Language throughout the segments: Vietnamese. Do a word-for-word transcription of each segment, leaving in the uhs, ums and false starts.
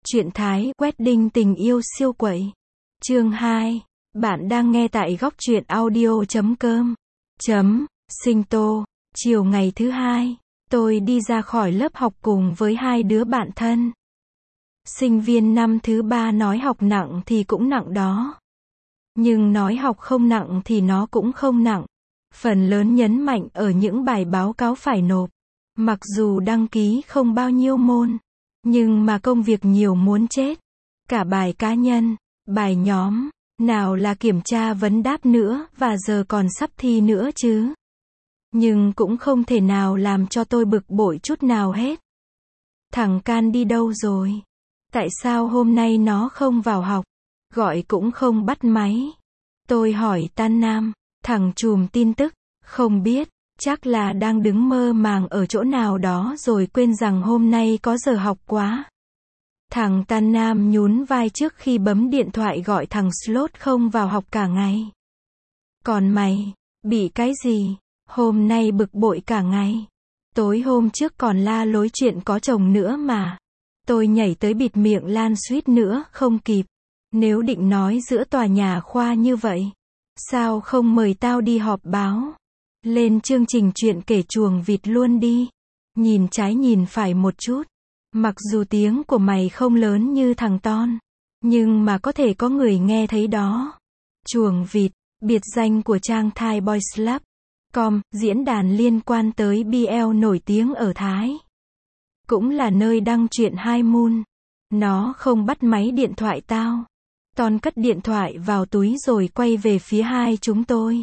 Truyện Thái Wedding tình yêu siêu quậy. Chương hai. Bạn đang nghe tại góc truyện audio chấm com. Chấm, sinh tô. Chiều ngày thứ hai, tôi đi ra khỏi lớp học cùng với hai đứa bạn thân. Sinh viên năm thứ ba nói học nặng thì cũng nặng đó. Nhưng nói học không nặng thì nó cũng không nặng. Phần lớn nhấn mạnh ở những bài báo cáo phải nộp. Mặc dù đăng ký không bao nhiêu môn, nhưng mà công việc nhiều muốn chết. Cả bài cá nhân, bài nhóm, nào là kiểm tra vấn đáp nữa, và giờ còn sắp thi nữa chứ. Nhưng cũng không thể nào làm cho tôi bực bội chút nào hết. Thằng Can đi đâu rồi? Tại sao hôm nay nó không vào học? Gọi cũng không bắt máy. Tôi hỏi Tan Nam, thằng trùm tin tức, không biết. Chắc là đang đứng mơ màng ở chỗ nào đó rồi quên rằng hôm nay có giờ học quá. Thằng Tan Nam nhún vai trước khi bấm điện thoại gọi thằng Slot không vào học cả ngày. Còn mày, bị cái gì? Hôm nay bực bội cả ngày. Tối hôm trước còn la lối chuyện có chồng nữa mà. Tôi nhảy tới bịt miệng Lan suýt nữa không kịp. Nếu định nói giữa tòa nhà khoa như vậy, sao không mời tao đi họp báo? Lên chương trình chuyện kể chuồng vịt luôn đi. Nhìn trái nhìn phải một chút. Mặc dù tiếng của mày không lớn như thằng Ton, nhưng mà có thể có người nghe thấy đó. Chuồng vịt, biệt danh của trang Thai Boys Club chấm com, diễn đàn liên quan tới bê lờ nổi tiếng ở Thái. Cũng là nơi đăng truyện hai moon. Nó không bắt máy điện thoại tao. Ton cất điện thoại vào túi rồi quay về phía hai chúng tôi.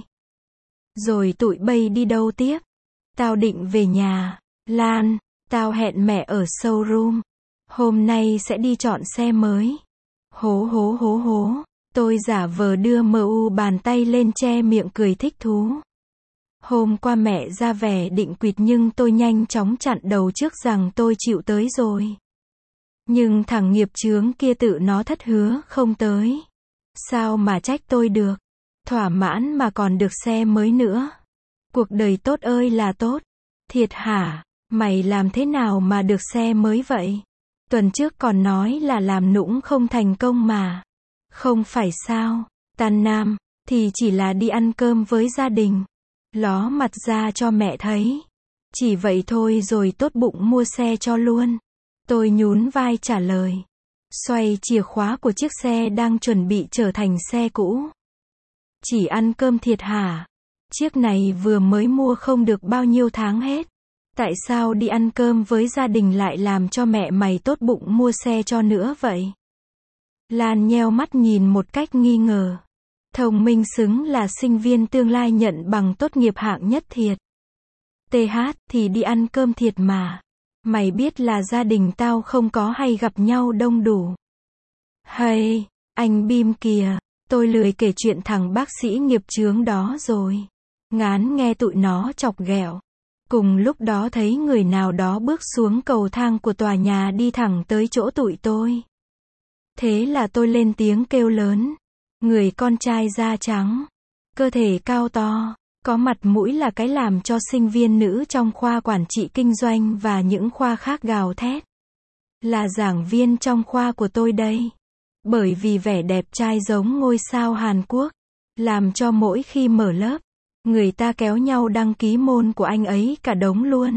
Rồi tụi bay đi đâu tiếp? Tao định về nhà. Lan, tao hẹn mẹ ở showroom. Hôm nay sẽ đi chọn xe mới. Hố hố hố hố. Tôi giả vờ đưa mờ u bàn tay lên che miệng cười thích thú. Hôm qua mẹ ra vẻ định quỵt nhưng tôi nhanh chóng chặn đầu trước rằng tôi chịu tới rồi. Nhưng thằng nghiệp chướng kia tự nó thất hứa không tới. Sao mà trách tôi được? Thỏa mãn mà còn được xe mới nữa. Cuộc đời tốt ơi là tốt. Thiệt hả? Mày làm thế nào mà được xe mới vậy? Tuần trước còn nói là làm nũng không thành công mà. Không phải sao? Tan Nam, thì chỉ là đi ăn cơm với gia đình. Ló mặt ra cho mẹ thấy. Chỉ vậy thôi rồi tốt bụng mua xe cho luôn. Tôi nhún vai trả lời. Xoay chìa khóa của chiếc xe đang chuẩn bị trở thành xe cũ. Chỉ ăn cơm thiệt hả? Chiếc này vừa mới mua không được bao nhiêu tháng hết. Tại sao đi ăn cơm với gia đình lại làm cho mẹ mày tốt bụng mua xe cho nữa vậy? Lan nheo mắt nhìn một cách nghi ngờ. Thông minh xứng là sinh viên tương lai nhận bằng tốt nghiệp hạng nhất thiệt. tê hát thì đi ăn cơm thiệt mà. Mày biết là gia đình tao không có hay gặp nhau đông đủ. Hay, anh Bim kìa. Tôi lười kể chuyện thằng bác sĩ nghiệp chướng đó rồi. Ngán nghe tụi nó chọc ghẹo. Cùng lúc đó thấy người nào đó bước xuống cầu thang của tòa nhà đi thẳng tới chỗ tụi tôi. Thế là tôi lên tiếng kêu lớn. Người con trai da trắng, cơ thể cao to, có mặt mũi là cái làm cho sinh viên nữ trong khoa quản trị kinh doanh và những khoa khác gào thét. Là giảng viên trong khoa của tôi đây. Bởi vì vẻ đẹp trai giống ngôi sao Hàn Quốc, làm cho mỗi khi mở lớp, người ta kéo nhau đăng ký môn của anh ấy cả đống luôn.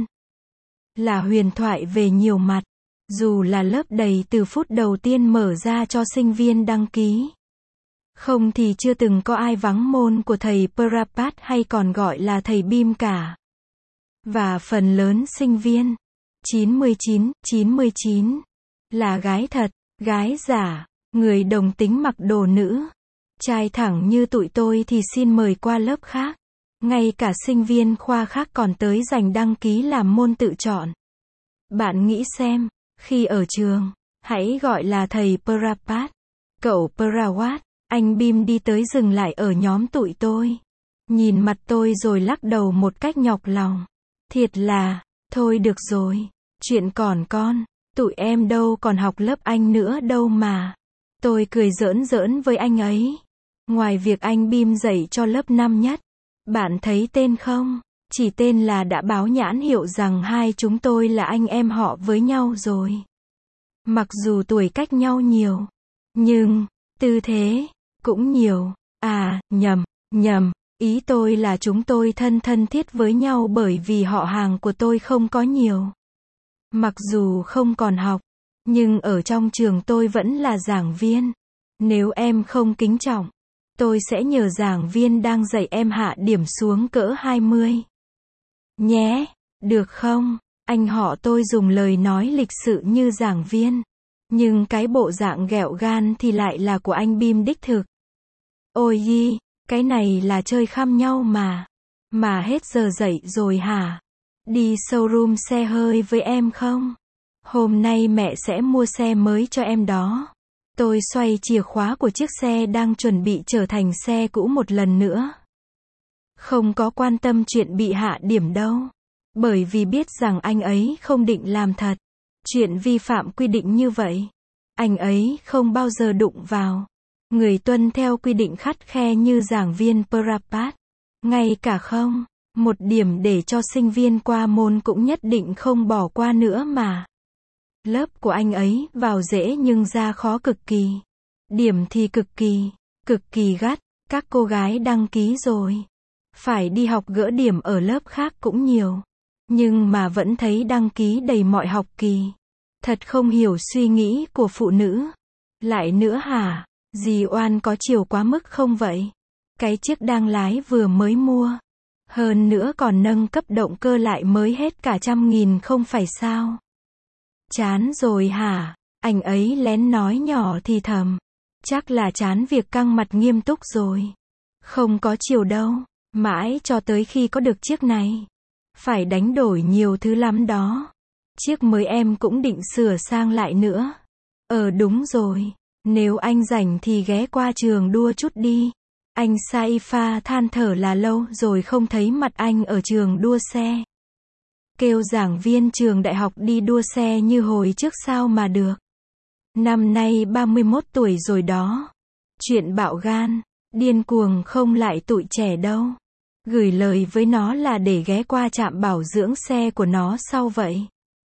Là huyền thoại về nhiều mặt, dù là lớp đầy từ phút đầu tiên mở ra cho sinh viên đăng ký. Không thì chưa từng có ai vắng môn của thầy Prapat hay còn gọi là thầy Bim cả. Và phần lớn sinh viên, chín mươi chín, chín mươi chín, là gái thật, gái giả, người đồng tính mặc đồ nữ. Trai thẳng như tụi tôi thì xin mời qua lớp khác. Ngay cả sinh viên khoa khác còn tới giành đăng ký làm môn tự chọn. Bạn nghĩ xem, khi ở trường, hãy gọi là thầy Prapat, cậu Prawat. Anh Bim đi tới dừng lại ở nhóm tụi tôi. Nhìn mặt tôi rồi lắc đầu một cách nhọc lòng. Thiệt là, thôi được rồi. Chuyện còn con, tụi em đâu còn học lớp anh nữa đâu mà. Tôi cười giỡn giỡn với anh ấy. Ngoài việc anh Bim dạy cho lớp năm nhất, bạn thấy tên không? Chỉ tên là đã báo nhãn hiệu rằng hai chúng tôi là anh em họ với nhau rồi. Mặc dù tuổi cách nhau nhiều, nhưng, tư thế, cũng nhiều. À, nhầm, nhầm, ý tôi là chúng tôi thân thân thiết với nhau bởi vì họ hàng của tôi không có nhiều. Mặc dù không còn học, nhưng ở trong trường tôi vẫn là giảng viên. Nếu em không kính trọng, tôi sẽ nhờ giảng viên đang dạy em hạ điểm xuống cỡ hai mươi. Nhé, được không? Anh họ tôi dùng lời nói lịch sự như giảng viên. Nhưng cái bộ dạng ghẹo gan thì lại là của anh Bim đích thực. Ôi yi, cái này là chơi khăm nhau mà. Mà hết giờ dậy rồi hả? Đi showroom xe hơi với em không? Hôm nay mẹ sẽ mua xe mới cho em đó. Tôi xoay chìa khóa của chiếc xe đang chuẩn bị trở thành xe cũ một lần nữa. Không có quan tâm chuyện bị hạ điểm đâu. Bởi vì biết rằng anh ấy không định làm thật. Chuyện vi phạm quy định như vậy, anh ấy không bao giờ đụng vào. Người tuân theo quy định khắt khe như giảng viên Prapat. Ngay cả không, một điểm để cho sinh viên qua môn cũng nhất định không bỏ qua nữa mà. Lớp của anh ấy vào dễ nhưng ra khó cực kỳ. Điểm thì cực kỳ, cực kỳ gắt. Các cô gái đăng ký rồi. Phải đi học gỡ điểm ở lớp khác cũng nhiều. Nhưng mà vẫn thấy đăng ký đầy mọi học kỳ. Thật không hiểu suy nghĩ của phụ nữ. Lại nữa hả? Dì oan có chiều quá mức không vậy? Cái chiếc đang lái vừa mới mua. Hơn nữa còn nâng cấp động cơ lại mới hết cả trăm nghìn không phải sao? Chán rồi hả? Anh ấy lén nói nhỏ thì thầm. Chắc là chán việc căng mặt nghiêm túc rồi. Không có chiều đâu. Mãi cho tới khi có được chiếc này. Phải đánh đổi nhiều thứ lắm đó. Chiếc mới em cũng định sửa sang lại nữa. Ờ đúng rồi. Nếu anh rảnh thì ghé qua trường đua chút đi. Anh Saifa than thở là lâu rồi không thấy mặt anh ở trường đua xe. Kêu giảng viên trường đại học đi đua xe như hồi trước sao mà được. Năm nay ba mươi mốt tuổi rồi đó. Chuyện bạo gan, điên cuồng không lại tụi trẻ đâu. Gửi lời với nó là để ghé qua trạm bảo dưỡng xe của nó sau vậy.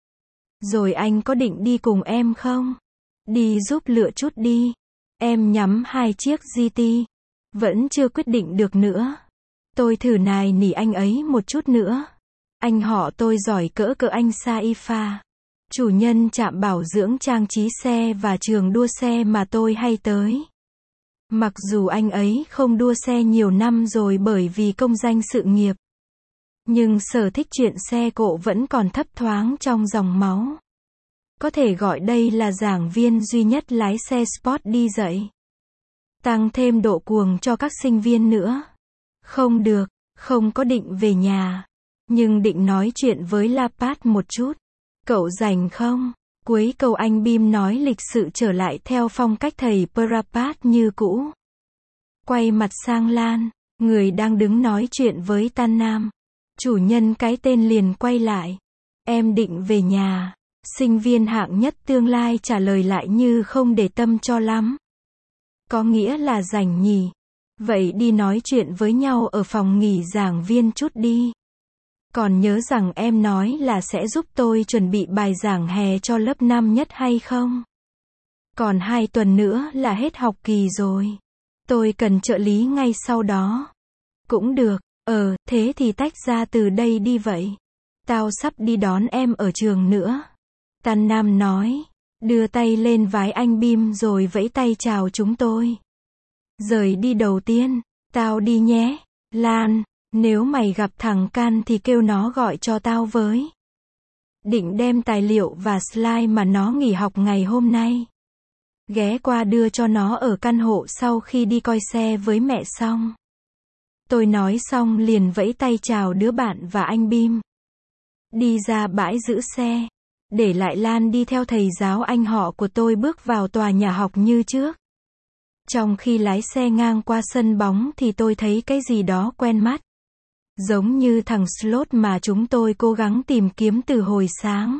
Rồi anh có định đi cùng em không? Đi giúp lựa chút đi. Em nhắm hai chiếc giê tê. Vẫn chưa quyết định được nữa. Tôi thử nài nỉ anh ấy một chút nữa. Anh họ tôi giỏi cỡ cỡ anh Saifa. Chủ nhân trạm bảo dưỡng trang trí xe và trường đua xe mà tôi hay tới. Mặc dù anh ấy không đua xe nhiều năm rồi bởi vì công danh sự nghiệp. Nhưng sở thích chuyện xe cộ vẫn còn thấp thoáng trong dòng máu. Có thể gọi đây là giảng viên duy nhất lái xe sport đi dạy. Tăng thêm độ cuồng cho các sinh viên nữa. Không được, không có định về nhà. Nhưng định nói chuyện với Lapat một chút. Cậu rảnh không? Cuối câu anh Bim nói lịch sự trở lại theo phong cách thầy Prapat như cũ. Quay mặt sang Lan, người đang đứng nói chuyện với Tan Nam. Chủ nhân cái tên liền quay lại. Em định về nhà. Sinh viên hạng nhất tương lai trả lời lại như không để tâm cho lắm. Có nghĩa là rảnh nhỉ. Vậy đi nói chuyện với nhau ở phòng nghỉ giảng viên chút đi. Còn nhớ rằng em nói là sẽ giúp tôi chuẩn bị bài giảng hè cho lớp năm nhất hay không? Còn hai tuần nữa là hết học kỳ rồi. Tôi cần trợ lý ngay sau đó. Cũng được, ờ, thế thì tách ra từ đây đi vậy. Tao sắp đi đón em ở trường nữa. Tan Nam nói, đưa tay lên vái anh Bim rồi vẫy tay chào chúng tôi. Rời đi đầu tiên, tao đi nhé, Lan, nếu mày gặp thằng Can thì kêu nó gọi cho tao với. Định đem tài liệu và slide mà nó nghỉ học ngày hôm nay. Ghé qua đưa cho nó ở căn hộ sau khi đi coi xe với mẹ xong. Tôi nói xong liền vẫy tay chào đứa bạn và anh Bim. Đi ra bãi giữ xe. Để lại Lan đi theo thầy giáo anh họ của tôi bước vào tòa nhà học như trước. Trong khi lái xe ngang qua sân bóng thì tôi thấy cái gì đó quen mắt. Giống như thằng Slot mà chúng tôi cố gắng tìm kiếm từ hồi sáng.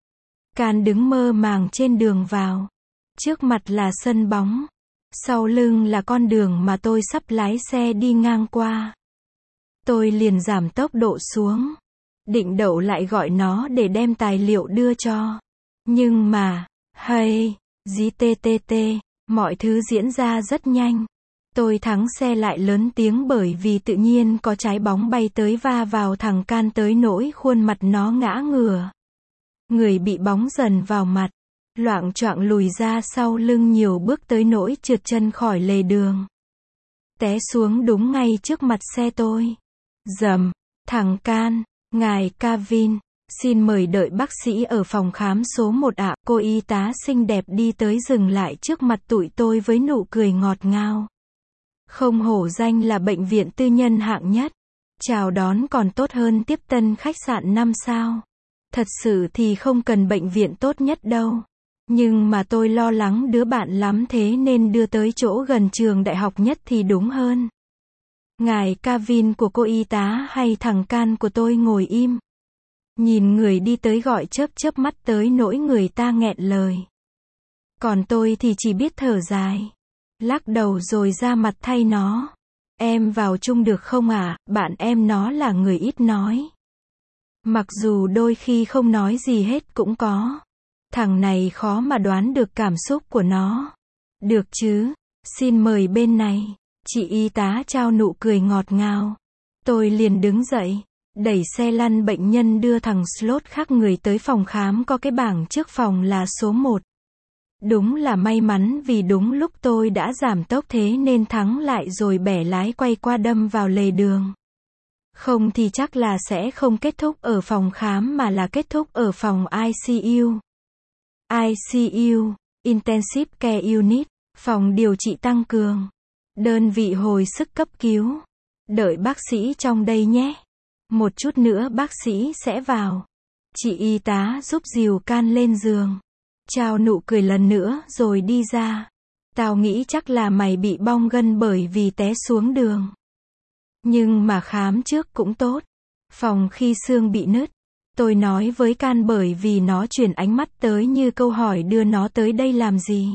Can đứng mơ màng trên đường vào. Trước mặt là sân bóng. Sau lưng là con đường mà tôi sắp lái xe đi ngang qua. Tôi liền giảm tốc độ xuống. Định đậu lại gọi nó để đem tài liệu đưa cho. Nhưng mà, Hay, dí tê tê tê, mọi thứ diễn ra rất nhanh. Tôi thắng xe lại lớn tiếng bởi vì tự nhiên có trái bóng bay tới va vào thằng Can tới nỗi khuôn mặt nó ngã ngửa. Người bị bóng dần vào mặt, loạng choạng lùi ra sau lưng nhiều bước tới nỗi trượt chân khỏi lề đường. Té xuống đúng ngay trước mặt xe tôi. Rầm, thằng Can, ngài Kevin, xin mời đợi bác sĩ ở phòng khám số một ạ. Cô y tá xinh đẹp đi tới dừng lại trước mặt tụi tôi với nụ cười ngọt ngào. Không hổ danh là bệnh viện tư nhân hạng nhất. Chào đón còn tốt hơn tiếp tân khách sạn năm sao. Thật sự thì không cần bệnh viện tốt nhất đâu. Nhưng mà tôi lo lắng đứa bạn lắm thế nên đưa tới chỗ gần trường đại học nhất thì đúng hơn. Ngài Kevin của cô y tá hay thằng Can của tôi ngồi im. Nhìn người đi tới gọi chớp chớp mắt tới nỗi người ta nghẹn lời. Còn tôi thì chỉ biết thở dài. Lắc đầu rồi ra mặt thay nó. Em vào chung được không ạ? À? Bạn em nó là người ít nói. Mặc dù đôi khi không nói gì hết cũng có. Thằng này khó mà đoán được cảm xúc của nó. Được chứ, xin mời bên này. Chị y tá trao nụ cười ngọt ngào. Tôi liền đứng dậy, đẩy xe lăn bệnh nhân đưa thằng slot khác người tới phòng khám có cái bảng trước phòng là số một. Đúng là may mắn vì đúng lúc tôi đã giảm tốc thế nên thắng lại rồi bẻ lái quay qua đâm vào lề đường. Không thì chắc là sẽ không kết thúc ở phòng khám mà là kết thúc ở phòng i xê u. i xê u, Intensive Care Unit, phòng điều trị tăng cường. Đơn vị hồi sức cấp cứu. Đợi bác sĩ trong đây nhé. Một chút nữa bác sĩ sẽ vào. Chị y tá giúp dìu Can lên giường. Chào nụ cười lần nữa rồi đi ra. Tao nghĩ chắc là mày bị bong gân bởi vì té xuống đường. Nhưng mà khám trước cũng tốt. Phòng khi xương bị nứt. Tôi nói với Can bởi vì nó chuyển ánh mắt tới như câu hỏi đưa nó tới đây làm gì.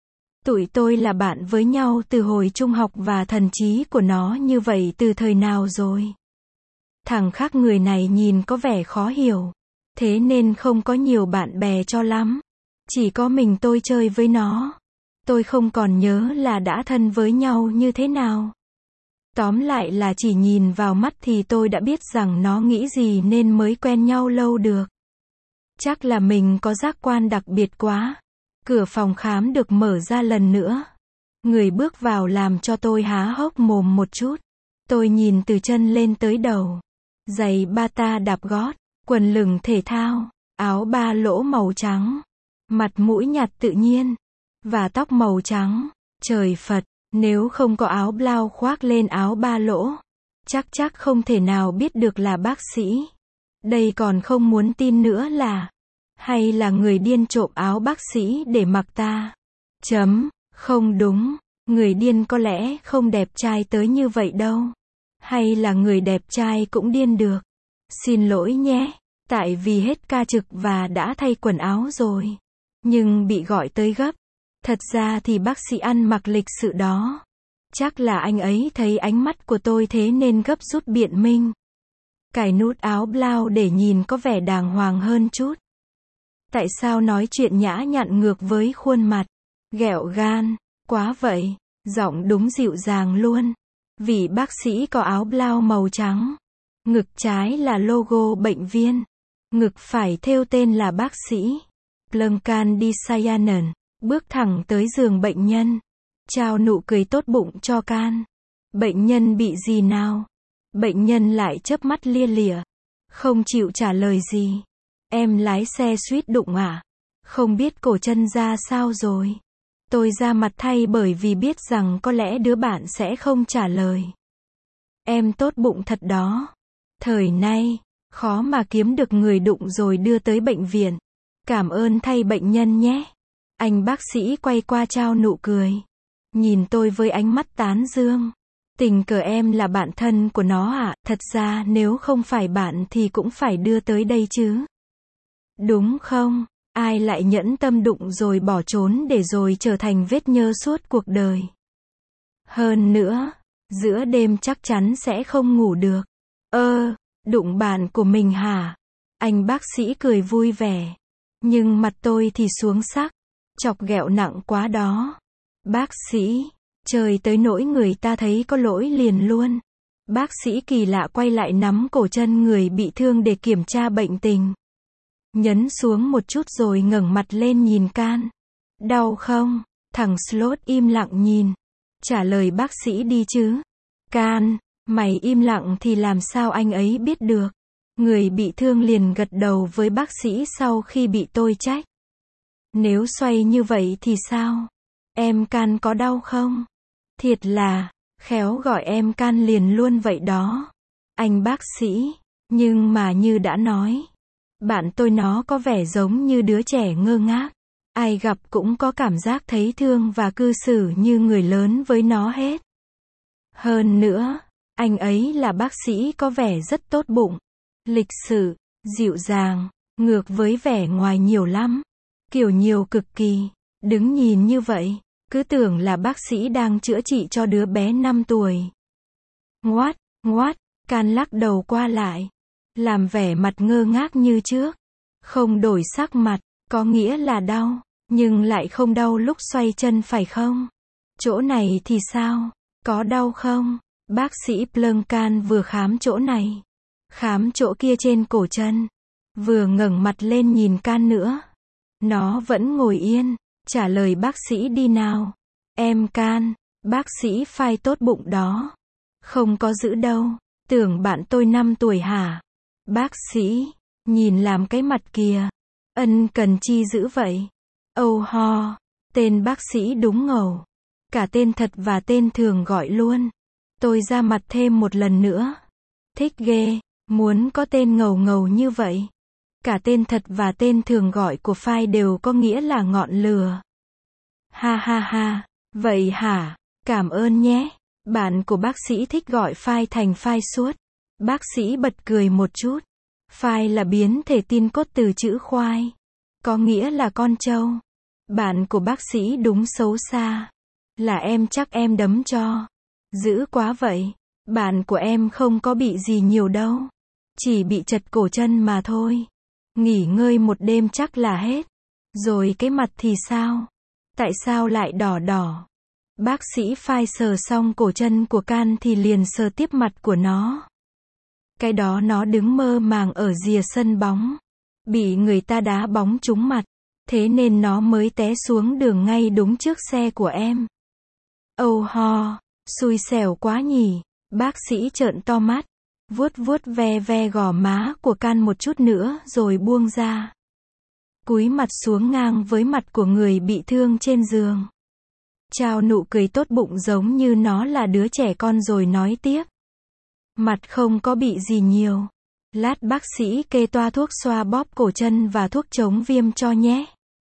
Tụi tôi là bạn với nhau từ hồi trung học và thần trí của nó như vậy từ thời nào rồi. Thằng khác người này nhìn có vẻ khó hiểu. Thế nên không có nhiều bạn bè cho lắm. Chỉ có mình tôi chơi với nó. Tôi không còn nhớ là đã thân với nhau như thế nào. Tóm lại là chỉ nhìn vào mắt thì tôi đã biết rằng nó nghĩ gì nên mới quen nhau lâu được. Chắc là mình có giác quan đặc biệt quá. Cửa phòng khám được mở ra lần nữa. Người bước vào làm cho tôi há hốc mồm một chút. Tôi nhìn từ chân lên tới đầu. Giày bata đạp gót, quần lửng thể thao, áo ba lỗ màu trắng. Mặt mũi nhạt tự nhiên. Và tóc màu trắng. Trời Phật, nếu không có áo blau khoác lên áo ba lỗ. Chắc chắc không thể nào biết được là bác sĩ. Đây còn không muốn tin nữa là. Hay là người điên trộm áo bác sĩ để mặc ta. Chấm, không đúng. Người điên có lẽ không đẹp trai tới như vậy đâu. Hay là người đẹp trai cũng điên được. Xin lỗi nhé. Tại vì hết ca trực và đã thay quần áo rồi. Nhưng bị gọi tới gấp. Thật ra thì bác sĩ ăn mặc lịch sự đó. Chắc là anh ấy thấy ánh mắt của tôi thế nên gấp rút biện minh. Cài nút áo blau để nhìn có vẻ đàng hoàng hơn chút. Tại sao nói chuyện nhã nhặn ngược với khuôn mặt ghẹo gan quá vậy? Giọng đúng dịu dàng luôn. Vị bác sĩ có áo blau màu trắng. Ngực trái là logo bệnh viên. Ngực phải thêu tên là bác sĩ Plunkan Disayanan. Bước thẳng tới giường bệnh nhân. Chào nụ cười tốt bụng cho Can. Bệnh nhân bị gì nào? Bệnh nhân lại chớp mắt lia lịa. Không chịu trả lời gì. Em lái xe suýt đụng à? Không biết cổ chân ra sao rồi. Tôi ra mặt thay bởi vì biết rằng có lẽ đứa bạn sẽ không trả lời. Em tốt bụng thật đó. Thời nay, khó mà kiếm được người đụng rồi đưa tới bệnh viện. Cảm ơn thay bệnh nhân nhé. Anh bác sĩ quay qua trao nụ cười. Nhìn tôi với ánh mắt tán dương. Tình cờ em là bạn thân của nó à? Thật ra nếu không phải bạn thì cũng phải đưa tới đây chứ. Đúng không? Ai lại nhẫn tâm đụng rồi bỏ trốn để rồi trở thành vết nhơ suốt cuộc đời. Hơn nữa, giữa đêm chắc chắn sẽ không ngủ được. Ơ, đụng bạn của mình hả? Anh bác sĩ cười vui vẻ. Nhưng mặt tôi thì xuống sắc. Chọc ghẹo nặng quá đó. Bác sĩ, trời tới nỗi người ta thấy có lỗi liền luôn. Bác sĩ kỳ lạ quay lại nắm cổ chân người bị thương để kiểm tra bệnh tình. Nhấn xuống một chút rồi ngẩng mặt lên nhìn Can. Đau không? Thằng Slot im lặng nhìn. Trả lời bác sĩ đi chứ. Can, mày im lặng thì làm sao anh ấy biết được. Người bị thương liền gật đầu với bác sĩ sau khi bị tôi trách. Nếu xoay như vậy thì sao? Em Can có đau không? Thiệt là, khéo gọi em Can liền luôn vậy đó. Anh bác sĩ, nhưng mà như đã nói, bạn tôi nó có vẻ giống như đứa trẻ ngơ ngác. Ai gặp cũng có cảm giác thấy thương và cư xử như người lớn với nó hết. Hơn nữa, anh ấy là bác sĩ có vẻ rất tốt bụng, lịch sự, dịu dàng, ngược với vẻ ngoài nhiều lắm. Kiểu nhiều cực kỳ, đứng nhìn như vậy, cứ tưởng là bác sĩ đang chữa trị cho đứa bé năm tuổi. Ngoát, ngoát, Can lắc đầu qua lại, làm vẻ mặt ngơ ngác như trước. Không đổi sắc mặt, có nghĩa là đau, nhưng lại không đau lúc xoay chân phải không? Chỗ này thì sao? Có đau không? Bác sĩ Plunkan vừa khám chỗ này, khám chỗ kia trên cổ chân, vừa ngẩng mặt lên nhìn Can nữa. Nó vẫn ngồi yên, trả lời bác sĩ đi nào. Em Can, bác sĩ phai tốt bụng đó. Không có giữ đâu, tưởng bạn tôi năm tuổi hả? Bác sĩ, nhìn làm cái mặt kìa. Ân cần chi dữ vậy? Âu ho, tên bác sĩ đúng ngầu. Cả tên thật và tên thường gọi luôn. Tôi ra mặt thêm một lần nữa. Thích ghê, muốn có tên ngầu ngầu như vậy. Cả tên thật và tên thường gọi của phai đều có nghĩa là ngọn lửa. Ha ha ha, vậy hả? Cảm ơn nhé. Bạn của bác sĩ thích gọi phai thành phai suốt. Bác sĩ bật cười một chút. Phai là biến thể tin cốt từ chữ khoai, có nghĩa là con trâu. Bạn của bác sĩ đúng xấu xa. Là em chắc em đấm cho. Dữ quá vậy. Bạn của em không có bị gì nhiều đâu. Chỉ bị chật cổ chân mà thôi. Nghỉ ngơi một đêm chắc là hết. Rồi cái mặt thì sao? Tại sao lại đỏ đỏ? Bác sĩ phai sờ xong cổ chân của Can thì liền sờ tiếp mặt của nó. Cái đó nó đứng mơ màng ở rìa sân bóng. Bị người ta đá bóng trúng mặt. Thế nên nó mới té xuống đường ngay đúng trước xe của em. Âu ho, xui xẻo quá nhỉ. Bác sĩ trợn to mắt, vuốt vuốt ve ve gò má của Can một chút nữa rồi buông ra. Cúi mặt xuống ngang với mặt của người bị thương trên giường. Trao nụ cười tốt bụng giống như nó là đứa trẻ con rồi nói tiếp. Mặt không có bị gì nhiều. Lát bác sĩ kê toa thuốc xoa bóp cổ chân và thuốc chống viêm cho nhé.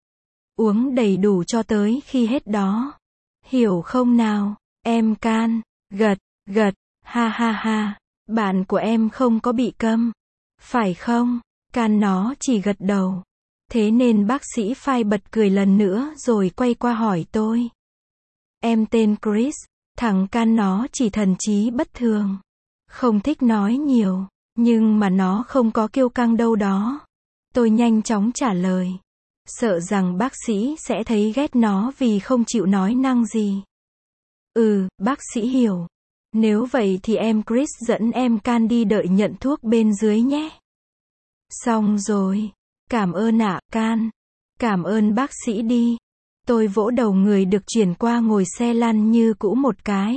Uống đầy đủ cho tới khi hết đó. Hiểu không nào, em Can? Gật, gật, ha ha ha. Bạn của em không có bị câm, phải không? Can nó chỉ gật đầu. Thế nên bác sĩ phai bật cười lần nữa rồi quay qua hỏi tôi. Em tên Chris. Thằng Can nó chỉ thần trí bất thường. Không thích nói nhiều, nhưng mà nó không có kiêu căng đâu đó. Tôi nhanh chóng trả lời. Sợ rằng bác sĩ sẽ thấy ghét nó vì không chịu nói năng gì. Ừ, bác sĩ hiểu. Nếu vậy thì em Chris dẫn em Can đi đợi nhận thuốc bên dưới nhé. Xong rồi. Cảm ơn ạ, Can. Cảm ơn bác sĩ đi. Tôi vỗ đầu người được chuyển qua ngồi xe lăn như cũ một cái.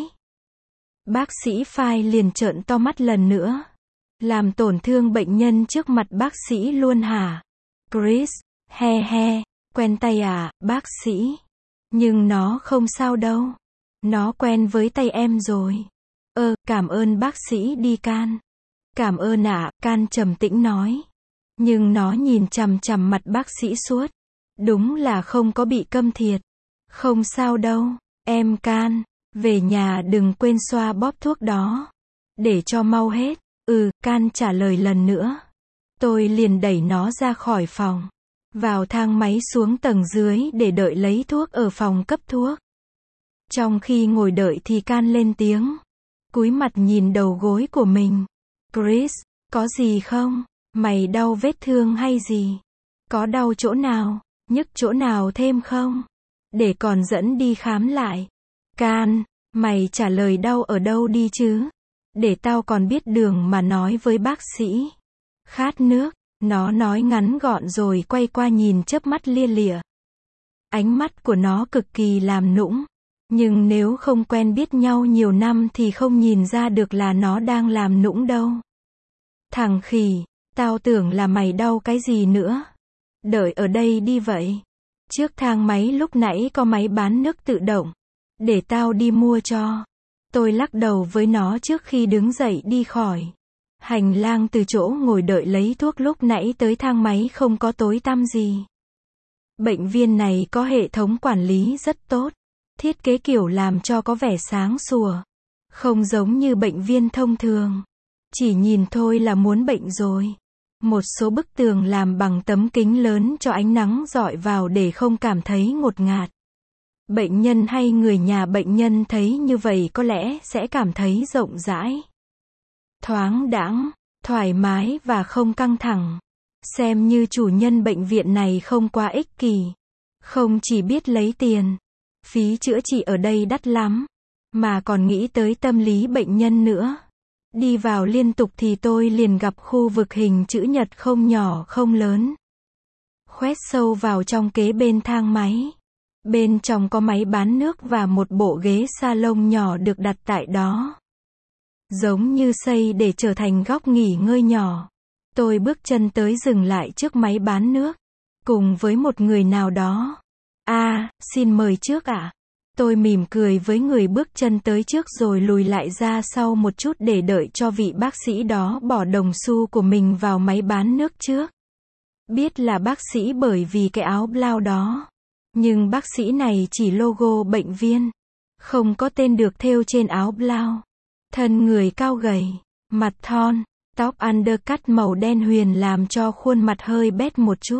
Bác sĩ phai liền trợn to mắt lần nữa. Làm tổn thương bệnh nhân trước mặt bác sĩ luôn hả? Chris, he he, quen tay à, bác sĩ. Nhưng nó không sao đâu. Nó quen với tay em rồi. Ơ, cảm ơn bác sĩ đi Can. Cảm ơn ạ, Can trầm tĩnh nói. Nhưng nó nhìn chằm chằm mặt bác sĩ suốt. Đúng là không có bị câm thiệt. Không sao đâu, em Can. Về nhà đừng quên xoa bóp thuốc đó. Để cho mau hết. Ừ, Can trả lời lần nữa. Tôi liền đẩy nó ra khỏi phòng. Vào thang máy xuống tầng dưới để đợi lấy thuốc ở phòng cấp thuốc. Trong khi ngồi đợi thì Can lên tiếng. Cúi mặt nhìn đầu gối của mình. Chris, có gì không? Mày đau vết thương hay gì? Có đau chỗ nào? Nhức chỗ nào thêm không? Để còn dẫn đi khám lại. Can, mày trả lời đau ở đâu đi chứ? Để tao còn biết đường mà nói với bác sĩ. Khát nước, nó nói ngắn gọn rồi quay qua nhìn chớp mắt lia lịa. Ánh mắt của nó cực kỳ làm nũng. Nhưng nếu không quen biết nhau nhiều năm thì không nhìn ra được là nó đang làm nũng đâu. Thằng khỉ, tao tưởng là mày đau cái gì nữa. Đợi ở đây đi vậy. Trước thang máy lúc nãy có máy bán nước tự động. Để tao đi mua cho. Tôi lắc đầu với nó trước khi đứng dậy đi khỏi. Hành lang từ chỗ ngồi đợi lấy thuốc lúc nãy tới thang máy không có tối tăm gì. Bệnh viện này có hệ thống quản lý rất tốt. Thiết kế kiểu làm cho có vẻ sáng sủa. Không giống như bệnh viện thông thường. Chỉ nhìn thôi là muốn bệnh rồi. Một số bức tường làm bằng tấm kính lớn cho ánh nắng rọi vào để không cảm thấy ngột ngạt. Bệnh nhân hay người nhà bệnh nhân thấy như vậy có lẽ sẽ cảm thấy rộng rãi, thoáng đãng, thoải mái và không căng thẳng. Xem như chủ nhân bệnh viện này không quá ích kỷ. Không chỉ biết lấy tiền. Phí chữa trị ở đây đắt lắm. Mà còn nghĩ tới tâm lý bệnh nhân nữa. Đi vào liên tục thì tôi liền gặp khu vực hình chữ nhật không nhỏ không lớn. Khoét sâu vào trong kế bên thang máy. Bên trong có máy bán nước và một bộ ghế salon nhỏ được đặt tại đó. Giống như xây để trở thành góc nghỉ ngơi nhỏ. Tôi bước chân tới dừng lại trước máy bán nước. Cùng với một người nào đó. À, xin mời trước ạ. Tôi mỉm cười với người bước chân tới trước rồi lùi lại ra sau một chút để đợi cho vị bác sĩ đó bỏ đồng xu của mình vào máy bán nước trước. Biết là bác sĩ bởi vì cái áo blau đó. Nhưng bác sĩ này chỉ logo bệnh viện. Không có tên được thêu trên áo blau. Thân người cao gầy, mặt thon, tóc undercut màu đen huyền làm cho khuôn mặt hơi bét một chút.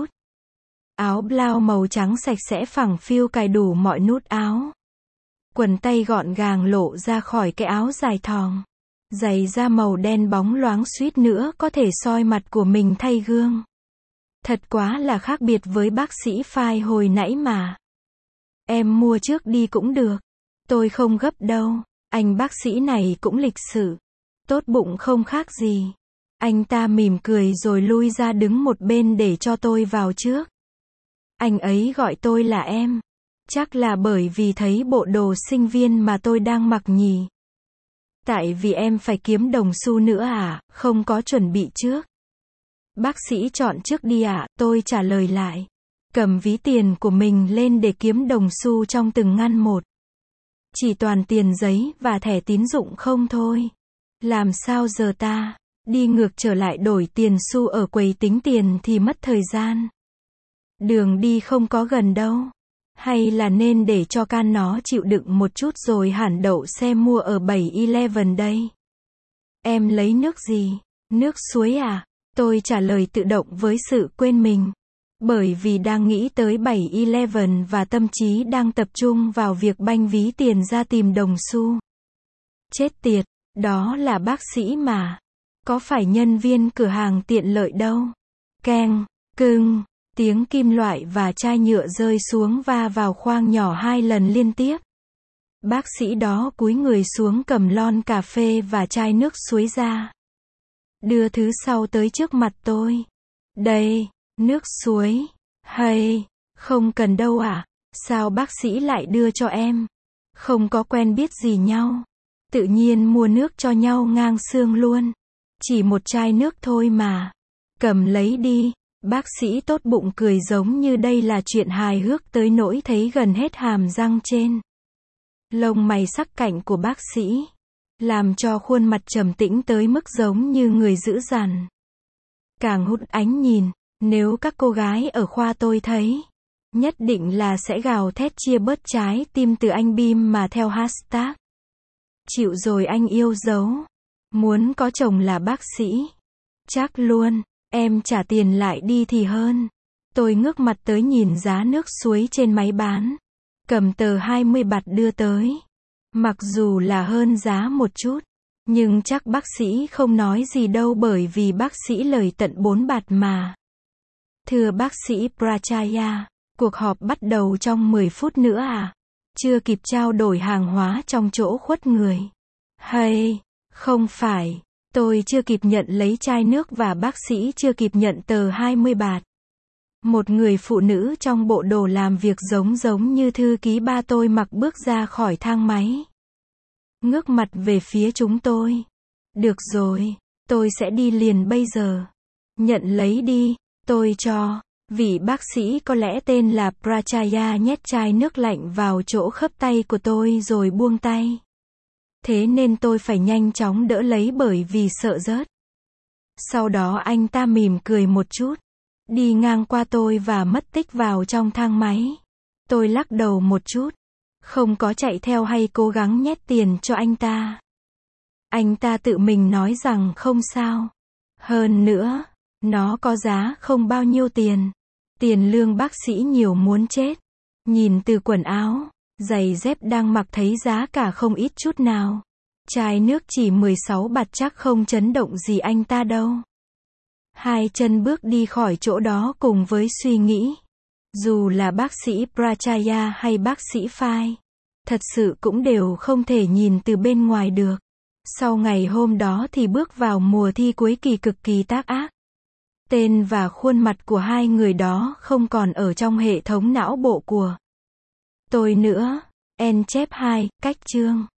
Áo blau màu trắng sạch sẽ phẳng phiu cài đủ mọi nút áo. Quần tay gọn gàng lộ ra khỏi cái áo dài thòng. Giày da màu đen bóng loáng suýt nữa có thể soi mặt của mình thay gương. Thật quá là khác biệt với bác sĩ phai hồi nãy mà. Em mua trước đi cũng được. Tôi không gấp đâu. Anh bác sĩ này cũng lịch sự. Tốt bụng không khác gì. Anh ta mỉm cười rồi lui ra đứng một bên để cho tôi vào trước. Anh ấy gọi tôi là em. Chắc là bởi vì thấy bộ đồ sinh viên mà tôi đang mặc nhỉ. Tại vì em phải kiếm đồng xu nữa à, không có chuẩn bị trước. Bác sĩ chọn trước đi ạ, à, tôi trả lời lại. Cầm ví tiền của mình lên để kiếm đồng xu trong từng ngăn một. Chỉ toàn tiền giấy và thẻ tín dụng không thôi. Làm sao giờ ta? Đi ngược trở lại đổi tiền xu ở quầy tính tiền thì mất thời gian. Đường đi không có gần đâu. Hay là nên để cho can nó chịu đựng một chút rồi hẳn đậu xe mua ở bảy eleven đây. Em lấy nước gì? Nước suối à? Tôi trả lời tự động với sự quên mình. Bởi vì đang nghĩ tới bảy eleven và tâm trí đang tập trung vào việc banh ví tiền ra tìm đồng xu. Chết tiệt, đó là bác sĩ mà. Có phải nhân viên cửa hàng tiện lợi đâu. Keng, cưng, tiếng kim loại và chai nhựa rơi xuống va vào khoang nhỏ hai lần liên tiếp. Bác sĩ đó cúi người xuống cầm lon cà phê và chai nước suối ra. Đưa thứ sau tới trước mặt tôi. Đây, nước suối. Hay, không cần đâu à? Sao bác sĩ lại đưa cho em? Không có quen biết gì nhau. Tự nhiên mua nước cho nhau ngang xương luôn. Chỉ một chai nước thôi mà. Cầm lấy đi. Bác sĩ tốt bụng cười giống như đây là chuyện hài hước tới nỗi thấy gần hết hàm răng trên. Lông mày sắc cạnh của bác sĩ. Làm cho khuôn mặt trầm tĩnh tới mức giống như người dữ dằn. Càng hút ánh nhìn. Nếu các cô gái ở khoa tôi thấy. Nhất định là sẽ gào thét chia bớt trái tim từ anh Bim mà theo hashtag. Chịu rồi anh yêu dấu. Muốn có chồng là bác sĩ. Chắc luôn. Em trả tiền lại đi thì hơn. Tôi ngước mặt tới nhìn giá nước suối trên máy bán. Cầm tờ hai mươi bạt đưa tới. Mặc dù là hơn giá một chút. Nhưng chắc bác sĩ không nói gì đâu bởi vì bác sĩ lời tận bốn bạt mà. Thưa bác sĩ Prachaya. Cuộc họp bắt đầu trong mười phút nữa à? Chưa kịp trao đổi hàng hóa trong chỗ khuất người. Hay, không phải, tôi chưa kịp nhận lấy chai nước và bác sĩ chưa kịp nhận tờ hai mươi bạt. Một người phụ nữ trong bộ đồ làm việc giống giống như thư ký ba tôi mặc bước ra khỏi thang máy. Ngước mặt về phía chúng tôi. Được rồi, tôi sẽ đi liền bây giờ. Nhận lấy đi, tôi cho. Vị bác sĩ có lẽ tên là Prachaya nhét chai nước lạnh vào chỗ khớp tay của tôi rồi buông tay. Thế nên tôi phải nhanh chóng đỡ lấy bởi vì sợ rớt. Sau đó anh ta mỉm cười một chút, đi ngang qua tôi và mất tích vào trong thang máy. Tôi lắc đầu một chút, không có chạy theo hay cố gắng nhét tiền cho anh ta. Anh ta tự mình nói rằng không sao. Hơn nữa, nó có giá không bao nhiêu tiền. Tiền lương bác sĩ nhiều muốn chết. Nhìn từ quần áo, giày dép đang mặc thấy giá cả không ít chút nào. Chai nước chỉ mười sáu bạt chắc không chấn động gì anh ta đâu. Hai chân bước đi khỏi chỗ đó cùng với suy nghĩ. Dù là bác sĩ Prachaya hay bác sĩ Phai, thật sự cũng đều không thể nhìn từ bên ngoài được. Sau ngày hôm đó thì bước vào mùa thi cuối kỳ cực kỳ tác ác. Tên và khuôn mặt của hai người đó không còn ở trong hệ thống não bộ của tôi nữa. En chép hai, cách chương